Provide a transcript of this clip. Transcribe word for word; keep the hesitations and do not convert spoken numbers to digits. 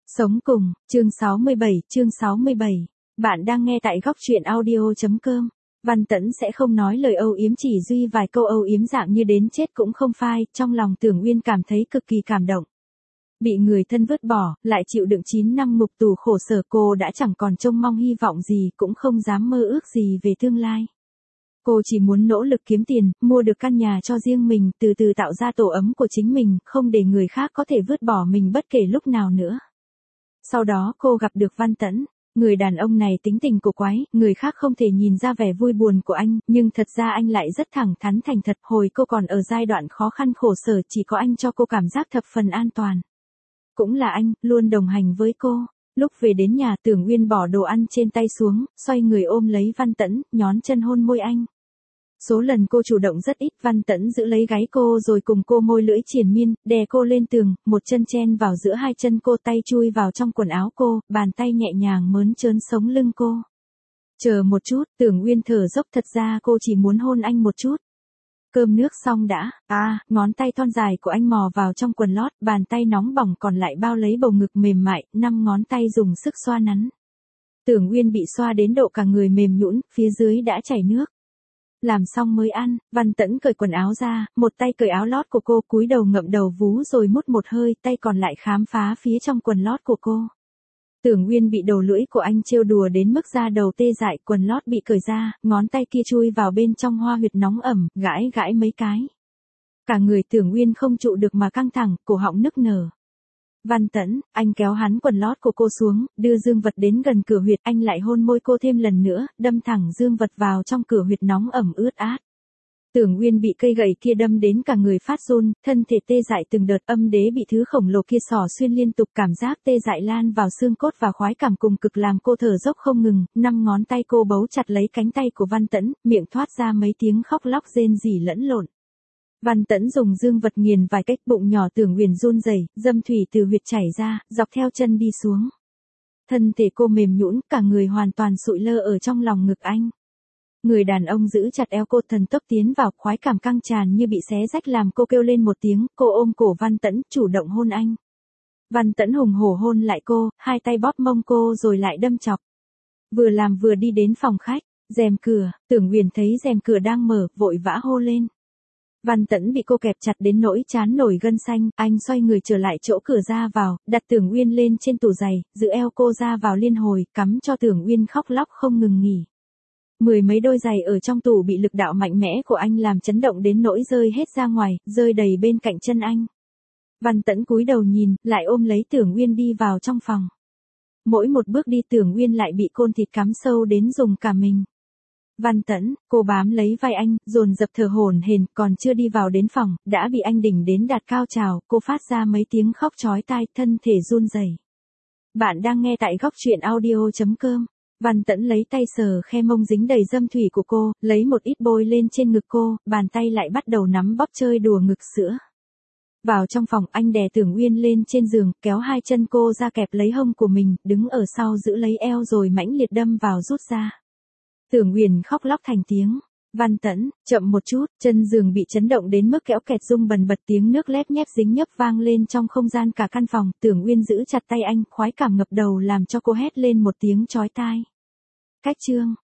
Sống cùng, chương sáu mươi bảy, chương sáu mươi bảy. Bạn đang nghe tại góc truyện audio.com. Văn Tẫn sẽ không nói lời âu yếm, chỉ duy vài câu âu yếm dạng như đến chết cũng không phai, trong lòng Tưởng Uyên cảm thấy cực kỳ cảm động. Bị người thân vứt bỏ, lại chịu đựng chín năm ngục tù khổ sở, cô đã chẳng còn trông mong hy vọng gì, cũng không dám mơ ước gì về tương lai. Cô chỉ muốn nỗ lực kiếm tiền, mua được căn nhà cho riêng mình, từ từ tạo ra tổ ấm của chính mình, không để người khác có thể vứt bỏ mình bất kể lúc nào nữa. Sau đó cô gặp được Văn Tẫn. Người đàn ông này tính tình cổ quái, người khác không thể nhìn ra vẻ vui buồn của anh, nhưng thật ra anh lại rất thẳng thắn thành thật. Hồi cô còn ở giai đoạn khó khăn khổ sở, chỉ có anh cho cô cảm giác thập phần an toàn. Cũng là anh, luôn đồng hành với cô. Lúc về đến nhà, Tưởng Uyên bỏ đồ ăn trên tay xuống, xoay người ôm lấy Văn Tẫn, nhón chân hôn môi anh. Số lần cô chủ động rất ít, Văn Tẫn giữ lấy gáy cô rồi cùng cô môi lưỡi triền miên, đè cô lên tường, một chân chen vào giữa hai chân cô, tay chui vào trong quần áo cô, bàn tay nhẹ nhàng mớn trớn sống lưng cô. Chờ một chút, Tưởng Uyên thở dốc, thật ra cô chỉ muốn hôn anh một chút. Cơm nước xong đã, à, ngón tay thon dài của anh mò vào trong quần lót, bàn tay nóng bỏng còn lại bao lấy bầu ngực mềm mại, năm ngón tay dùng sức xoa nắn. Tưởng Uyên bị xoa đến độ cả người mềm nhũn, phía dưới đã chảy nước. Làm xong mới ăn, Văn Tẫn cởi quần áo ra, một tay cởi áo lót của cô, cúi đầu ngậm đầu vú rồi mút một hơi, tay còn lại khám phá phía trong quần lót của cô. Tưởng Uyên bị đầu lưỡi của anh trêu đùa đến mức da đầu tê dại, quần lót bị cởi ra, ngón tay kia chui vào bên trong hoa huyệt nóng ẩm, gãi gãi mấy cái. Cả người Tưởng Uyên không trụ được mà căng thẳng, cổ họng nức nở. Văn Tẫn, anh kéo hắn quần lót của cô xuống, đưa dương vật đến gần cửa huyệt, anh lại hôn môi cô thêm lần nữa, đâm thẳng dương vật vào trong cửa huyệt nóng ẩm ướt át. Tưởng Uyên bị cây gậy kia đâm đến cả người phát run, thân thể tê dại từng đợt, âm đế bị thứ khổng lồ kia xỏ xuyên liên tục, cảm giác tê dại lan vào xương cốt và khoái cảm cùng cực làm cô thở dốc không ngừng, năm ngón tay cô bấu chặt lấy cánh tay của Văn Tẫn, miệng thoát ra mấy tiếng khóc lóc rên rỉ lẫn lộn. Văn Tẫn dùng dương vật nghiền vài cách, bụng nhỏ Tưởng Uyên run rẩy, dâm thủy từ huyệt chảy ra, dọc theo chân đi xuống. Thân thể cô mềm nhũn, cả người hoàn toàn sụi lơ ở trong lòng ngực anh. Người đàn ông giữ chặt eo cô, thần tốc tiến vào, khoái cảm căng tràn như bị xé rách làm cô kêu lên một tiếng, cô ôm cổ Văn Tẫn, chủ động hôn anh. Văn Tẫn hùng hổ hôn lại cô, hai tay bóp mông cô rồi lại đâm chọc. Vừa làm vừa đi đến phòng khách, rèm cửa, Tưởng Uyên thấy rèm cửa đang mở, vội vã hô lên. Văn Tẫn bị cô kẹp chặt đến nỗi trán nổi gân xanh, anh xoay người trở lại chỗ cửa ra vào, đặt Tưởng Uyên lên trên tủ giày, giữ eo cô ra vào liên hồi, cắm cho Tưởng Uyên khóc lóc không ngừng nghỉ. Mười mấy đôi giày ở trong tủ bị lực đạo mạnh mẽ của anh làm chấn động đến nỗi rơi hết ra ngoài, rơi đầy bên cạnh chân anh. Văn Tẫn cúi đầu nhìn, lại ôm lấy Tưởng Uyên đi vào trong phòng. Mỗi một bước đi Tưởng Uyên lại bị côn thịt cắm sâu đến dùng cả mình. Văn Tẫn, cô bám lấy vai anh, dồn dập thở hổn hển, còn chưa đi vào đến phòng, đã bị anh đỉnh đến đạt cao trào, cô phát ra mấy tiếng khóc chói tai, thân thể run rẩy. Bạn đang nghe tại góc truyện audio.com. Văn Tẫn lấy tay sờ khe mông dính đầy dâm thủy của cô, lấy một ít bôi lên trên ngực cô, bàn tay lại bắt đầu nắm bóp chơi đùa ngực sữa. Vào trong phòng, anh đè Tưởng Uyên lên trên giường, kéo hai chân cô ra kẹp lấy hông của mình, đứng ở sau giữ lấy eo rồi mãnh liệt đâm vào rút ra. Tưởng Uyên khóc lóc thành tiếng. Văn Tẫn, chậm một chút, chân giường bị chấn động đến mức kéo kẹt rung bần bật, tiếng nước lép nhép dính nhấp vang lên trong không gian cả căn phòng. Tưởng Uyên giữ chặt tay anh, khoái cảm ngập đầu làm cho cô hét lên một tiếng chói tai. Cách chương.